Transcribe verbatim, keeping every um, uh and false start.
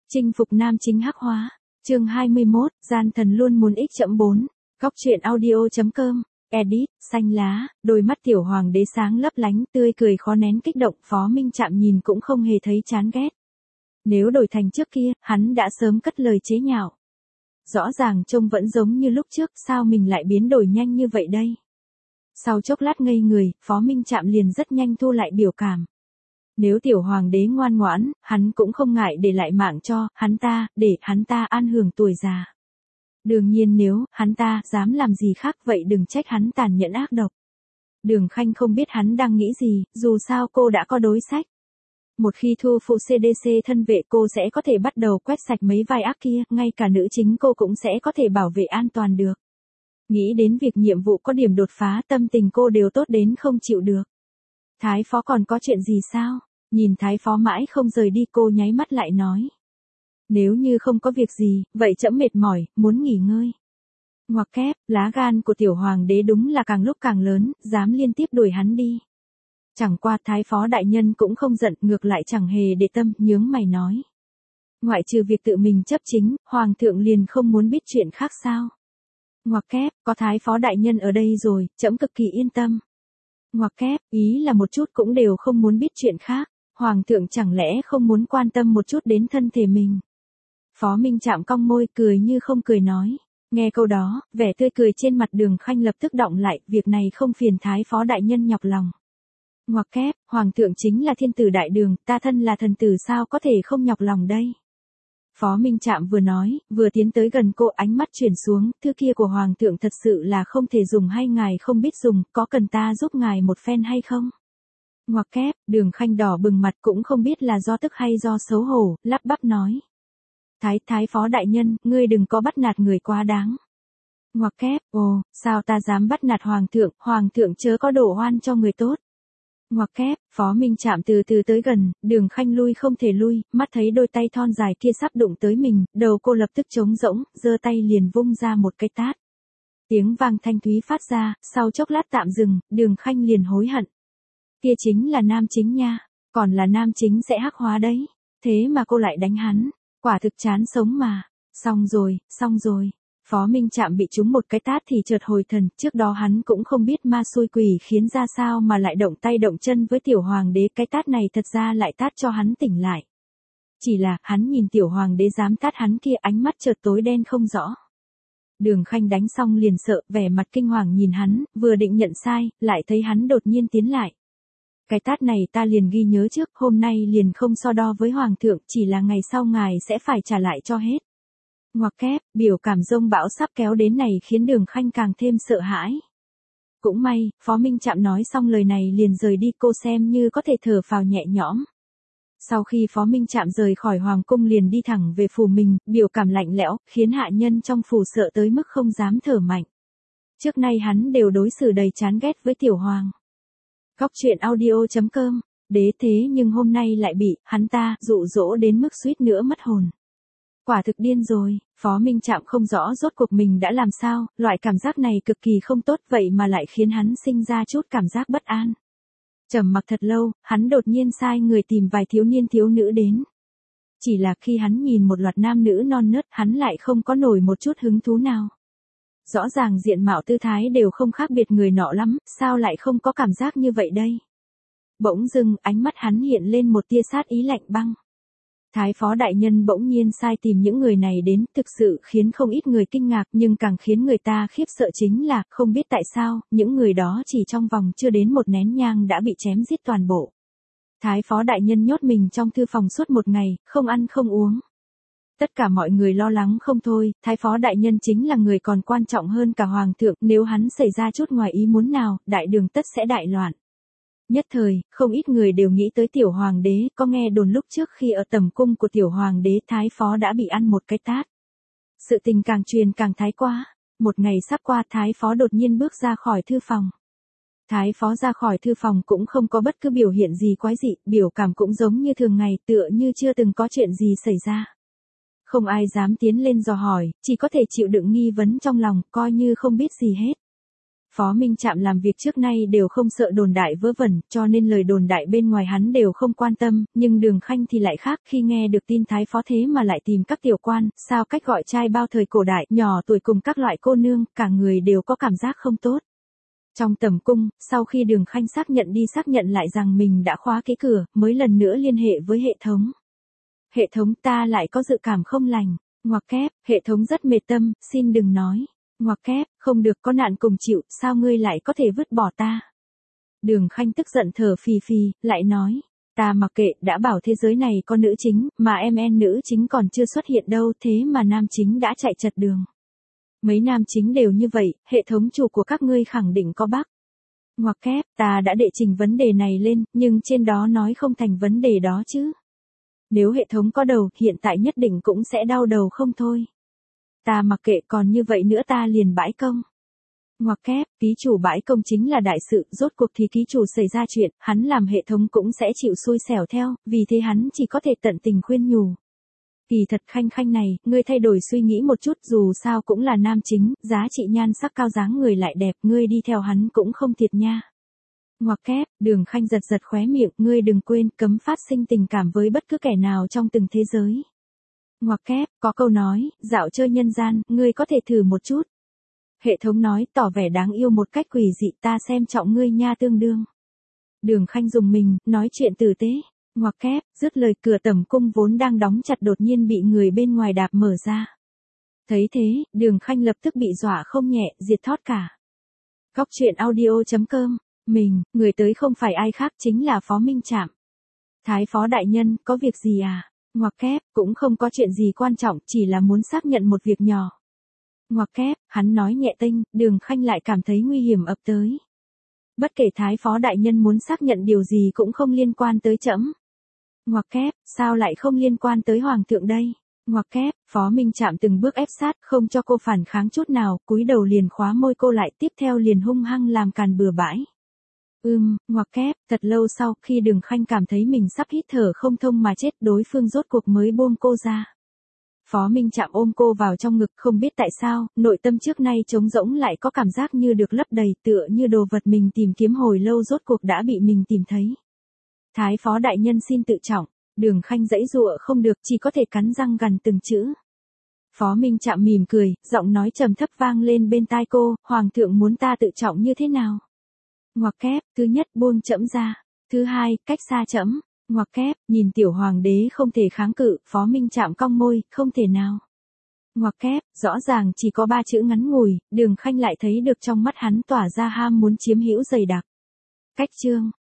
Chinh phục nam chính hắc hóa. Chương hai mươi mốt, gian thần luôn muốn ích chấm bốn. Góc truyện audio chấm com. Edit, xanh lá, đôi mắt tiểu hoàng đế sáng lấp lánh, tươi cười khó nén kích động, Phó Minh Trạm nhìn cũng không hề thấy chán ghét. Nếu đổi thành trước kia, hắn đã sớm cất lời chế nhạo. Rõ ràng trông vẫn giống như lúc trước, sao mình lại biến đổi nhanh như vậy đây? Sau chốc lát ngây người, Phó Minh Trạm liền rất nhanh thu lại biểu cảm. Nếu tiểu hoàng đế ngoan ngoãn, hắn cũng không ngại để lại mạng cho hắn ta, để hắn ta an hưởng tuổi già. Đương nhiên nếu hắn ta dám làm gì khác vậy đừng trách hắn tàn nhẫn ác độc. Đường Khanh không biết hắn đang nghĩ gì, dù sao cô đã có đối sách. Một khi thu phụ xê đê xê thân vệ cô sẽ có thể bắt đầu quét sạch mấy vai ác kia, ngay cả nữ chính cô cũng sẽ có thể bảo vệ an toàn được. Nghĩ đến việc nhiệm vụ có điểm đột phá, tâm tình cô đều tốt đến không chịu được. Thái phó còn có chuyện gì sao? Nhìn thái phó mãi không rời đi, cô nháy mắt lại nói. Nếu như không có việc gì, vậy trẫm mệt mỏi, muốn nghỉ ngơi. Ngoặc kép, lá gan của tiểu hoàng đế đúng là càng lúc càng lớn, dám liên tiếp đuổi hắn đi. Chẳng qua thái phó đại nhân cũng không giận, ngược lại chẳng hề để tâm, nhướng mày nói. Ngoại trừ việc tự mình chấp chính, hoàng thượng liền không muốn biết chuyện khác sao? Ngoặc kép, có thái phó đại nhân ở đây rồi, trẫm cực kỳ yên tâm. Ngoặc kép, ý là một chút cũng đều không muốn biết chuyện khác, hoàng thượng chẳng lẽ không muốn quan tâm một chút đến thân thể mình. Phó Minh Trạm cong môi cười như không cười nói. Nghe câu đó, vẻ tươi cười trên mặt Đường Khanh lập tức đọng lại, việc này không phiền thái phó đại nhân nhọc lòng. Ngoặc kép, hoàng thượng chính là thiên tử đại đường, ta thân là thần tử sao có thể không nhọc lòng đây. Phó Minh Trạm vừa nói, vừa tiến tới gần cô, ánh mắt chuyển xuống, thư kia của hoàng thượng thật sự là không thể dùng hay ngài không biết dùng, có cần ta giúp ngài một phen hay không? Ngoặc kép, Đường Khanh đỏ bừng mặt cũng không biết là do tức hay do xấu hổ, lắp bắp nói. Thái, thái phó đại nhân, ngươi đừng có bắt nạt người quá đáng. Ngoặc kép, ồ, sao ta dám bắt nạt hoàng thượng, hoàng thượng chớ có đổ oan cho người tốt. Ngoặc kép, Phó Minh Trạm từ từ tới gần, Đường Khanh lui không thể lui, mắt thấy đôi tay thon dài kia sắp đụng tới mình, đầu cô lập tức trống rỗng, giơ tay liền vung ra một cái tát. Tiếng vang thanh thúy phát ra, sau chốc lát tạm dừng, Đường Khanh liền hối hận. Kia chính là nam chính nha, còn là nam chính sẽ hắc hóa đấy, thế mà cô lại đánh hắn, quả thực chán sống mà. Xong rồi, xong rồi. Phó Minh Trạm bị trúng một cái tát thì chợt hồi thần, trước đó hắn cũng không biết ma xui quỷ khiến ra sao mà lại động tay động chân với tiểu hoàng đế, cái tát này thật ra lại tát cho hắn tỉnh lại. Chỉ là, hắn nhìn tiểu hoàng đế dám tát hắn kia, ánh mắt chợt tối đen không rõ. Đường Khanh đánh xong liền sợ, vẻ mặt kinh hoàng nhìn hắn, vừa định nhận sai, lại thấy hắn đột nhiên tiến lại. Cái tát này ta liền ghi nhớ trước, hôm nay liền không so đo với hoàng thượng, chỉ là ngày sau ngài sẽ phải trả lại cho hết. Ngoặc kép, biểu cảm rông bão sắp kéo đến này khiến Đường Khanh càng thêm sợ hãi. Cũng may, Phó Minh Trạm nói xong lời này liền rời đi, cô xem như có thể thở phào nhẹ nhõm. Sau khi Phó Minh Trạm rời khỏi hoàng cung liền đi thẳng về phủ mình, biểu cảm lạnh lẽo, khiến hạ nhân trong phủ sợ tới mức không dám thở mạnh. Trước nay hắn đều đối xử đầy chán ghét với tiểu hoàng. Góc truyện audio chấm com, đế thế nhưng hôm nay lại bị hắn ta dụ dỗ đến mức suýt nữa mất hồn. Quả thực điên rồi, Phó Minh Trạm không rõ rốt cuộc mình đã làm sao, loại cảm giác này cực kỳ không tốt vậy mà lại khiến hắn sinh ra chút cảm giác bất an. Trầm mặc thật lâu, hắn đột nhiên sai người tìm vài thiếu niên thiếu nữ đến. Chỉ là khi hắn nhìn một loạt nam nữ non nớt, hắn lại không có nổi một chút hứng thú nào. Rõ ràng diện mạo tư thái đều không khác biệt người nọ lắm, sao lại không có cảm giác như vậy đây? Bỗng dưng, ánh mắt hắn hiện lên một tia sát ý lạnh băng. Thái phó đại nhân bỗng nhiên sai tìm những người này đến, thực sự khiến không ít người kinh ngạc, nhưng càng khiến người ta khiếp sợ chính là, không biết tại sao, những người đó chỉ trong vòng chưa đến một nén nhang đã bị chém giết toàn bộ. Thái phó đại nhân nhốt mình trong thư phòng suốt một ngày, không ăn không uống. Tất cả mọi người lo lắng không thôi, thái phó đại nhân chính là người còn quan trọng hơn cả hoàng thượng, nếu hắn xảy ra chút ngoài ý muốn nào, đại đường tất sẽ đại loạn. Nhất thời, không ít người đều nghĩ tới tiểu hoàng đế, có nghe đồn lúc trước khi ở tầm cung của tiểu hoàng đế thái phó đã bị ăn một cái tát. Sự tình càng truyền càng thái quá, một ngày sắp qua thái phó đột nhiên bước ra khỏi thư phòng. Thái phó ra khỏi thư phòng cũng không có bất cứ biểu hiện gì quái dị, biểu cảm cũng giống như thường ngày, tựa như chưa từng có chuyện gì xảy ra. Không ai dám tiến lên dò hỏi, chỉ có thể chịu đựng nghi vấn trong lòng, coi như không biết gì hết. Phó Minh Trạm làm việc trước nay đều không sợ đồn đại vớ vẩn, cho nên lời đồn đại bên ngoài hắn đều không quan tâm, nhưng Đường Khanh thì lại khác, khi nghe được tin Thái Phó thế mà lại tìm các tiểu quan, sao cách gọi trai bao thời cổ đại, nhỏ tuổi cùng các loại cô nương, cả người đều có cảm giác không tốt. Trong tầm cung, sau khi Đường Khanh xác nhận đi xác nhận lại rằng mình đã khóa cái cửa, mới lần nữa liên hệ với hệ thống. Hệ thống, ta lại có dự cảm không lành. Ngoặc kép, hệ thống rất mệt tâm, xin đừng nói. Ngoặc kép, không được, có nạn cùng chịu, sao ngươi lại có thể vứt bỏ ta? Đường Khanh tức giận thở phì phì, lại nói, ta mặc kệ, đã bảo thế giới này có nữ chính, mà em en nữ chính còn chưa xuất hiện đâu, thế mà nam chính đã chạy chật đường. Mấy nam chính đều như vậy, hệ thống chủ của các ngươi khẳng định có bug. Ngoặc kép, ta đã đệ trình vấn đề này lên, nhưng trên đó nói không thành vấn đề đó chứ. Nếu hệ thống có đầu, hiện tại nhất định cũng sẽ đau đầu không thôi. Ta mặc kệ, còn như vậy nữa ta liền bãi công. Ngoặc kép, ký chủ bãi công chính là đại sự, rốt cuộc thì ký chủ xảy ra chuyện, hắn làm hệ thống cũng sẽ chịu xui xẻo theo, vì thế hắn chỉ có thể tận tình khuyên nhủ. Kỳ thật Khanh Khanh này, ngươi thay đổi suy nghĩ một chút, dù sao cũng là nam chính, giá trị nhan sắc cao dáng người lại đẹp, ngươi đi theo hắn cũng không thiệt nha. Ngoặc kép, Đường Khanh giật giật khóe miệng, ngươi đừng quên, cấm phát sinh tình cảm với bất cứ kẻ nào trong từng thế giới. Ngoặc kép, có câu nói, dạo chơi nhân gian, ngươi có thể thử một chút. Hệ thống nói, tỏ vẻ đáng yêu một cách quỷ dị, ta xem trọng ngươi nha tương đương. Đường Khanh dùng mình, nói chuyện tử tế. Ngoặc kép, dứt lời, cửa tẩm cung vốn đang đóng chặt đột nhiên bị người bên ngoài đạp mở ra. Thấy thế, Đường Khanh lập tức bị dọa không nhẹ, diệt thót cả. Góc truyện audio chấm com, mình, người tới không phải ai khác chính là Phó Minh Trạm. Thái Phó đại nhân, có việc gì à? Ngoặc kép, cũng không có chuyện gì quan trọng, chỉ là muốn xác nhận một việc nhỏ. Ngoặc kép, hắn nói nhẹ tênh, Đường Khanh lại cảm thấy nguy hiểm ập tới. Bất kể Thái Phó đại nhân muốn xác nhận điều gì cũng không liên quan tới trẫm. Ngoặc kép, sao lại không liên quan tới Hoàng thượng đây? Ngoặc kép, Phó Minh Trạm từng bước ép sát, không cho cô phản kháng chút nào, cúi đầu liền khóa môi cô lại, tiếp theo liền hung hăng làm càn bừa bãi. Ừm, ngoặc kép, thật lâu sau, khi Đường Khanh cảm thấy mình sắp hít thở không thông mà chết, đối phương rốt cuộc mới buông cô ra. Phó Minh Trạm ôm cô vào trong ngực, không biết tại sao, nội tâm trước nay trống rỗng lại có cảm giác như được lấp đầy, tựa như đồ vật mình tìm kiếm hồi lâu rốt cuộc đã bị mình tìm thấy. Thái Phó đại nhân xin tự trọng. Đường Khanh giãy giụa không được, chỉ có thể cắn răng gằn từng chữ. Phó Minh Trạm mỉm cười, giọng nói trầm thấp vang lên bên tai cô, Hoàng thượng muốn ta tự trọng như thế nào? Ngoặc kép, thứ nhất, buông trẫm ra. Thứ hai, cách xa trẫm. Ngoặc kép, nhìn tiểu hoàng đế không thể kháng cự, Phó Minh Trạm cong môi, không thể nào. Ngoặc kép, rõ ràng chỉ có ba chữ ngắn ngủi, Đường Khanh lại thấy được trong mắt hắn tỏa ra ham muốn chiếm hữu dày đặc. Cách chương.